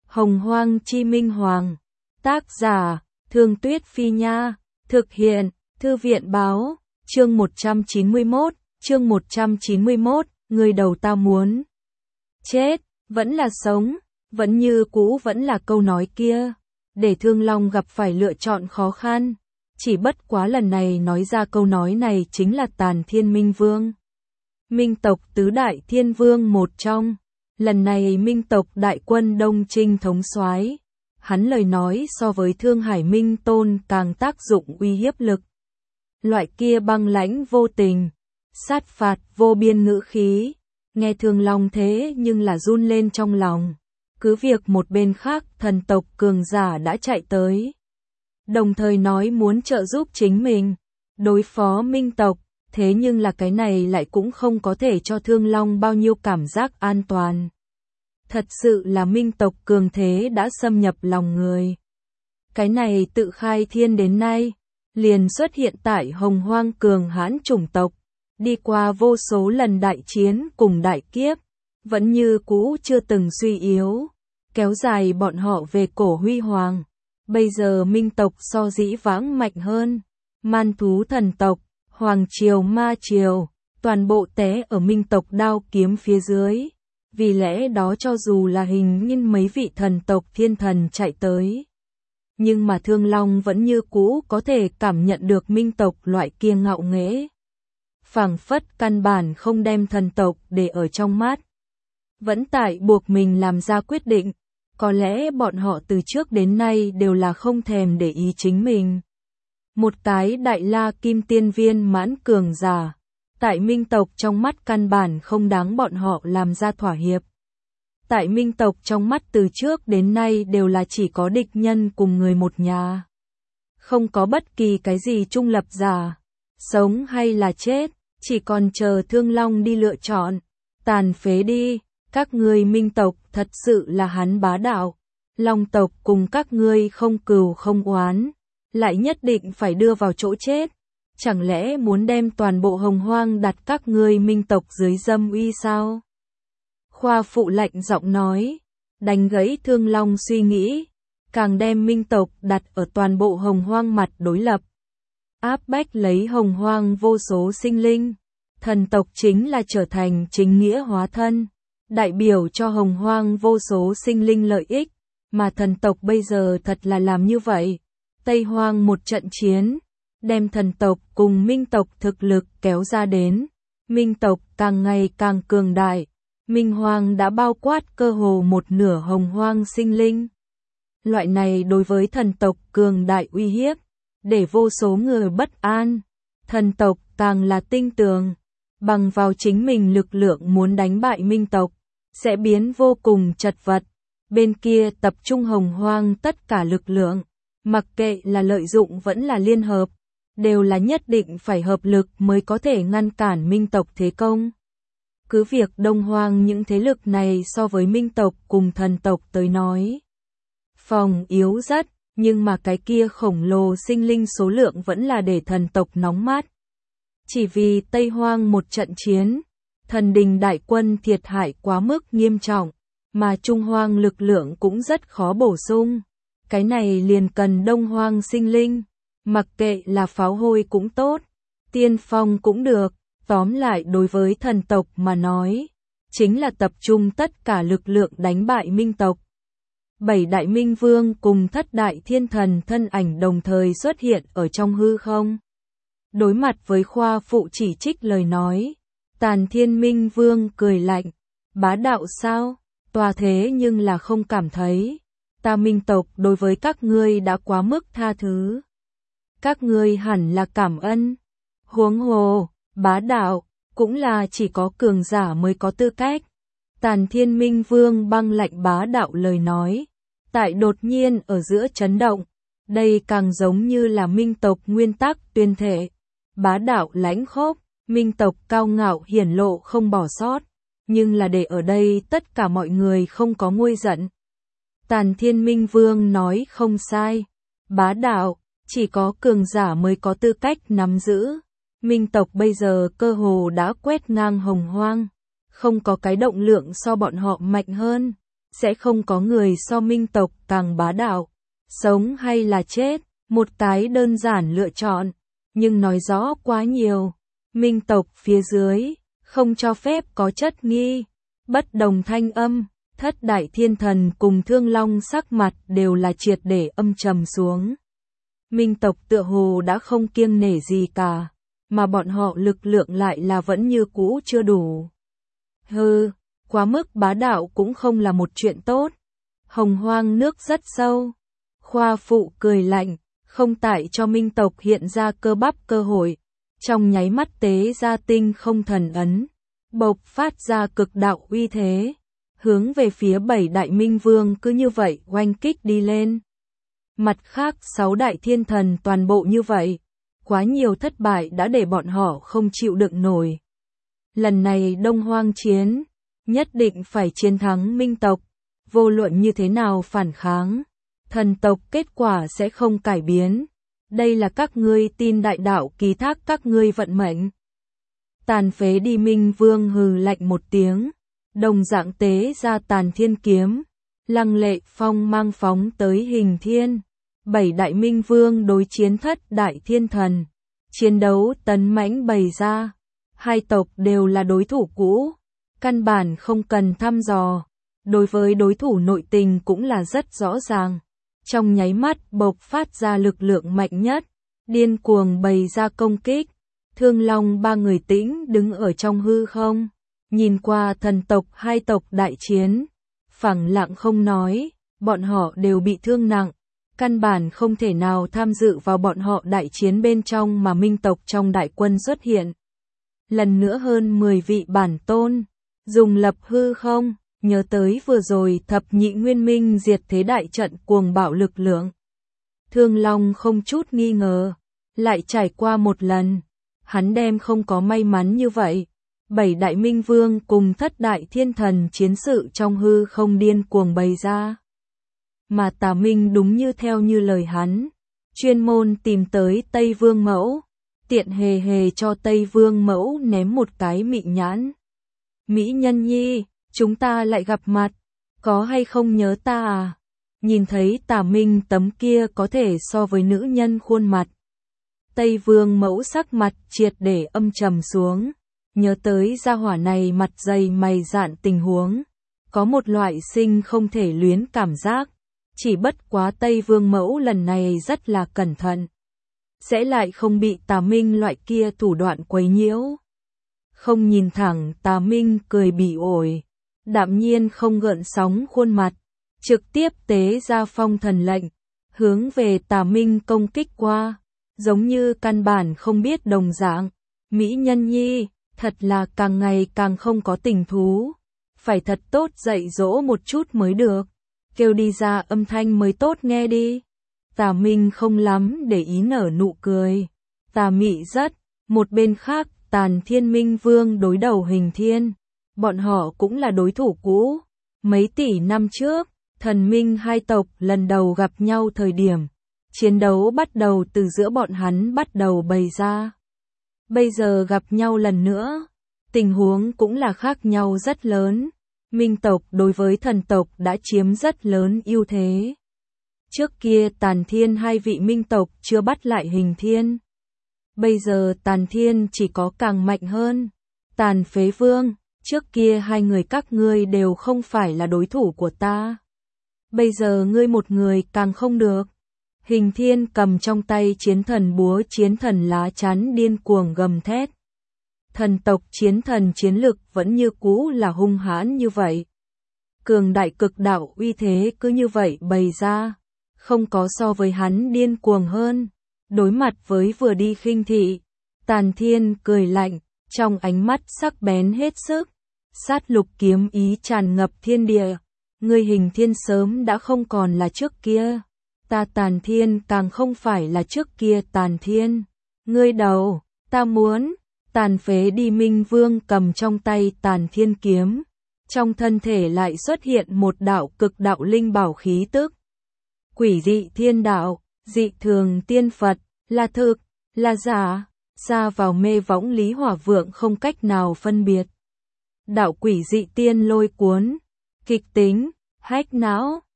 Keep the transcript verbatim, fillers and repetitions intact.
Hồng Hoang Chi Minh Hoàng. Tác giả, Thương Tuyết Phi Nha. Thực hiện, Thư viện Báo. Chương một trăm chín mươi mốt, chương một trăm chín mươi mốt, người đầu ta muốn chết, vẫn là sống, vẫn như cũ vẫn là câu nói kia. Để Thương Long gặp phải lựa chọn khó khăn. Chỉ bất quá lần này nói ra câu nói này chính là Tàn Thiên Minh Vương. Minh tộc tứ đại thiên vương một trong. Lần này Minh tộc đại quân Đông Trinh thống soái. Hắn lời nói so với Thương Hải Minh Tôn càng tác dụng uy hiếp lực. Loại kia băng lãnh vô tình, sát phạt vô biên ngữ khí. Nghe Thương Long thế nhưng là run lên trong lòng. Cứ việc một bên khác thần tộc cường giả đã chạy tới. Đồng thời nói muốn trợ giúp chính mình, đối phó Minh tộc. Thế nhưng là cái này lại cũng không có thể cho Thương Long bao nhiêu cảm giác an toàn. Thật sự là Minh tộc cường thế đã xâm nhập lòng người. Cái này tự khai thiên đến nay, liền xuất hiện tại Hồng Hoang cường hãn chủng tộc, đi qua vô số lần đại chiến cùng đại kiếp, vẫn như cũ chưa từng suy yếu, kéo dài bọn họ về cổ huy hoàng. Bây giờ Minh tộc so dĩ vãng mạnh hơn, man thú thần tộc, hoàng triều ma triều, toàn bộ té ở Minh tộc đao kiếm phía dưới. Vì lẽ đó cho dù là hình như mấy vị thần tộc thiên thần chạy tới, nhưng mà Thương Long vẫn như cũ có thể cảm nhận được Minh tộc loại kia ngạo nghễ. Phảng phất căn bản không đem thần tộc để ở trong mắt. Vẫn tại buộc mình làm ra quyết định, có lẽ bọn họ từ trước đến nay đều là không thèm để ý chính mình. Một cái đại la kim tiên viên mãn cường giả. Tại Minh tộc trong mắt căn bản không đáng bọn họ làm ra thỏa hiệp. Tại Minh tộc trong mắt từ trước đến nay đều là chỉ có địch nhân cùng người một nhà. Không có bất kỳ cái gì trung lập giả, sống hay là chết, chỉ còn chờ Thương Long đi lựa chọn. Tàn phế đi, các ngươi Minh tộc thật sự là hắn bá đạo. Long tộc cùng các ngươi không cừu không oán, lại nhất định phải đưa vào chỗ chết. Chẳng lẽ muốn đem toàn bộ Hồng Hoang đặt các ngươi Minh tộc dưới dâm uy sao? Khoa Phụ lạnh giọng nói, đánh gãy Thương Long suy nghĩ, càng đem Minh tộc đặt ở toàn bộ Hồng Hoang mặt đối lập. Áp bách lấy Hồng Hoang vô số sinh linh, thần tộc chính là trở thành chính nghĩa hóa thân, đại biểu cho Hồng Hoang vô số sinh linh lợi ích, mà thần tộc bây giờ thật là làm như vậy. Tây Hoang một trận chiến, đem thần tộc cùng Minh tộc thực lực kéo ra đến. Minh tộc càng ngày càng cường đại. Minh Hoang đã bao quát cơ hồ một nửa Hồng Hoang sinh linh. Loại này đối với thần tộc cường đại uy hiếp, để vô số người bất an. Thần tộc càng là tinh tường, bằng vào chính mình lực lượng muốn đánh bại Minh tộc, sẽ biến vô cùng chật vật. Bên kia tập trung Hồng Hoang tất cả lực lượng, mặc kệ là lợi dụng vẫn là liên hợp, đều là nhất định phải hợp lực mới có thể ngăn cản Minh tộc thế công. Cứ việc Đông Hoang những thế lực này so với Minh tộc cùng thần tộc tới nói, phòng yếu rất, nhưng mà cái kia khổng lồ sinh linh số lượng vẫn là để thần tộc nóng mắt. Chỉ vì Tây Hoang một trận chiến, thần đình đại quân thiệt hại quá mức nghiêm trọng, mà Trung Hoang lực lượng cũng rất khó bổ sung. Cái này liền cần Đông Hoang sinh linh. Mặc kệ là pháo hôi cũng tốt, tiên phong cũng được, tóm lại đối với thần tộc mà nói, chính là tập trung tất cả lực lượng đánh bại Minh tộc. Bảy đại Minh Vương cùng thất đại thiên thần thân ảnh đồng thời xuất hiện ở trong hư không. Đối mặt với Khoa Phụ chỉ trích lời nói, Tàn Thiên Minh Vương cười lạnh, bá đạo sao, tòa thế nhưng là không cảm thấy, ta Minh tộc đối với các ngươi đã quá mức tha thứ. Các ngươi hẳn là cảm ơn. Huống hồ, bá đạo, cũng là chỉ có cường giả mới có tư cách. Tàn Thiên Minh Vương băng lạnh bá đạo lời nói. Tại đột nhiên ở giữa chấn động. Đây càng giống như là Minh tộc nguyên tắc tuyên thể. Bá đạo lãnh khốc, Minh tộc cao ngạo hiển lộ không bỏ sót. Nhưng là để ở đây tất cả mọi người không có nguôi giận. Tàn Thiên Minh Vương nói không sai. Bá đạo, chỉ có cường giả mới có tư cách nắm giữ. Minh tộc bây giờ cơ hồ đã quét ngang Hồng Hoang. Không có cái động lượng so bọn họ mạnh hơn. sẽ không có người so Minh tộc càng bá đạo. Sống hay là chết, một cái đơn giản lựa chọn, nhưng nói rõ quá nhiều. Minh tộc phía dưới, không cho phép có chất nghi, bất đồng thanh âm, thất đại thiên thần cùng Thương Long sắc mặt đều là triệt để âm trầm xuống. Minh tộc tựa hồ đã không kiêng nể gì cả, mà bọn họ lực lượng lại là vẫn như cũ chưa đủ. Hừ, quá mức bá đạo cũng không là một chuyện tốt. Hồng Hoang nước rất sâu. Khoa phụ cười lạnh, không tại cho Minh tộc hiện ra cơ bắp cơ hội. Trong nháy mắt tế ra tinh không thần ấn, bộc phát ra cực đạo uy thế, hướng về phía bảy đại minh vương cứ như vậy oanh kích đi lên. Mặt khác sáu đại thiên thần toàn bộ như vậy, quá nhiều thất bại đã để bọn họ không chịu đựng nổi. Lần này Đông Hoang chiến, nhất định phải chiến thắng Minh tộc, vô luận như thế nào phản kháng, thần tộc kết quả sẽ không cải biến. Đây là các ngươi tin đại đạo ký thác các ngươi vận mệnh. Tàn phế đi Minh Vương hừ lạnh một tiếng, đồng dạng tế ra Tàn Thiên kiếm, lăng lệ phong mang phóng tới Hình Thiên. Bảy đại Minh Vương đối chiến thất đại thiên thần, chiến đấu tấn mãnh bày ra. Hai tộc đều là đối thủ cũ, căn bản không cần thăm dò, đối với đối thủ nội tình cũng là rất rõ ràng. Trong nháy mắt bộc phát ra lực lượng mạnh nhất, điên cuồng bày ra công kích. Thương Long ba người tĩnh đứng ở trong hư không, nhìn qua thần tộc hai tộc đại chiến, phẳng lặng không nói, bọn họ đều bị thương nặng, căn bản không thể nào tham dự vào bọn họ đại chiến bên trong mà Minh tộc trong đại quân xuất hiện. Lần nữa hơn mười vị bản tôn, dùng lập hư không, nhớ tới vừa rồi thập nhị nguyên minh diệt thế đại trận cuồng bạo lực lượng. Thương Long không chút nghi ngờ, lại trải qua một lần, hắn đem không có may mắn như vậy. Bảy đại minh vương cùng thất đại thiên thần chiến sự trong hư không điên cuồng bày ra. Mà Tà Minh đúng như theo như lời hắn, chuyên môn tìm tới Tây Vương Mẫu, tiện hề hề cho Tây Vương Mẫu ném một cái mị nhãn. Mỹ nhân nhi, chúng ta lại gặp mặt, có hay không nhớ ta à? Nhìn thấy Tà Minh tấm kia có thể so với nữ nhân khuôn mặt. Tây Vương Mẫu sắc mặt triệt để âm trầm xuống, nhớ tới gia hỏa này mặt dày mày dạn tình huống, có một loại sinh không thể luyến cảm giác. Chỉ bất quá Tây Vương Mẫu lần này rất là cẩn thận, sẽ lại không bị Tà Minh loại kia thủ đoạn quấy nhiễu. Không nhìn thẳng Tà Minh cười bỉ ổi, đạm nhiên không gợn sóng khuôn mặt, trực tiếp tế ra phong thần lệnh, hướng về Tà Minh công kích qua, giống như căn bản không biết đồng dạng. Mỹ nhân nhi, thật là càng ngày càng không có tình thú, phải thật tốt dạy dỗ một chút mới được, kêu đi ra âm thanh mới tốt nghe đi. Tà Minh không lắm để ý nở nụ cười, tà mị rất. Một bên khác Tàn Thiên Minh Vương đối đầu Hình Thiên, bọn họ cũng là đối thủ cũ. Mấy tỷ năm trước, thần minh hai tộc lần đầu gặp nhau thời điểm, chiến đấu bắt đầu từ giữa bọn hắn bắt đầu bày ra. Bây giờ gặp nhau lần nữa, tình huống cũng là khác nhau rất lớn. Minh tộc đối với thần tộc đã chiếm rất lớn ưu thế. Trước kia Tàn Thiên hai vị minh tộc chưa bắt lại Hình Thiên. Bây giờ Tàn Thiên chỉ có càng mạnh hơn. Tàn Phế Vương, trước kia hai người các ngươi đều không phải là đối thủ của ta. Bây giờ ngươi một người càng không được. Hình Thiên cầm trong tay chiến thần búa chiến thần lá chắn điên cuồng gầm thét. Thần tộc chiến thần chiến lực vẫn như cũ là hung hãn như vậy. Cường đại cực đạo uy thế cứ như vậy bày ra, không có so với hắn điên cuồng hơn. Đối mặt với vừa đi khinh thị, Tàn Thiên cười lạnh, trong ánh mắt sắc bén hết sức, sát lục kiếm ý tràn ngập thiên địa. Ngươi Hình Thiên sớm đã không còn là trước kia, ta Tàn Thiên càng không phải là trước kia Tàn Thiên. Ngươi đầu, ta muốn. Tàn phế đi Minh Vương cầm trong tay Tàn Thiên kiếm, trong thân thể lại xuất hiện một đạo cực đạo linh bảo khí tức. Quỷ dị thiên đạo, dị thường tiên Phật, là thực, là giả, xa vào mê võng Lý Hỏa Vượng không cách nào phân biệt. Đạo quỷ dị tiên lôi cuốn, kịch tính, Hack não.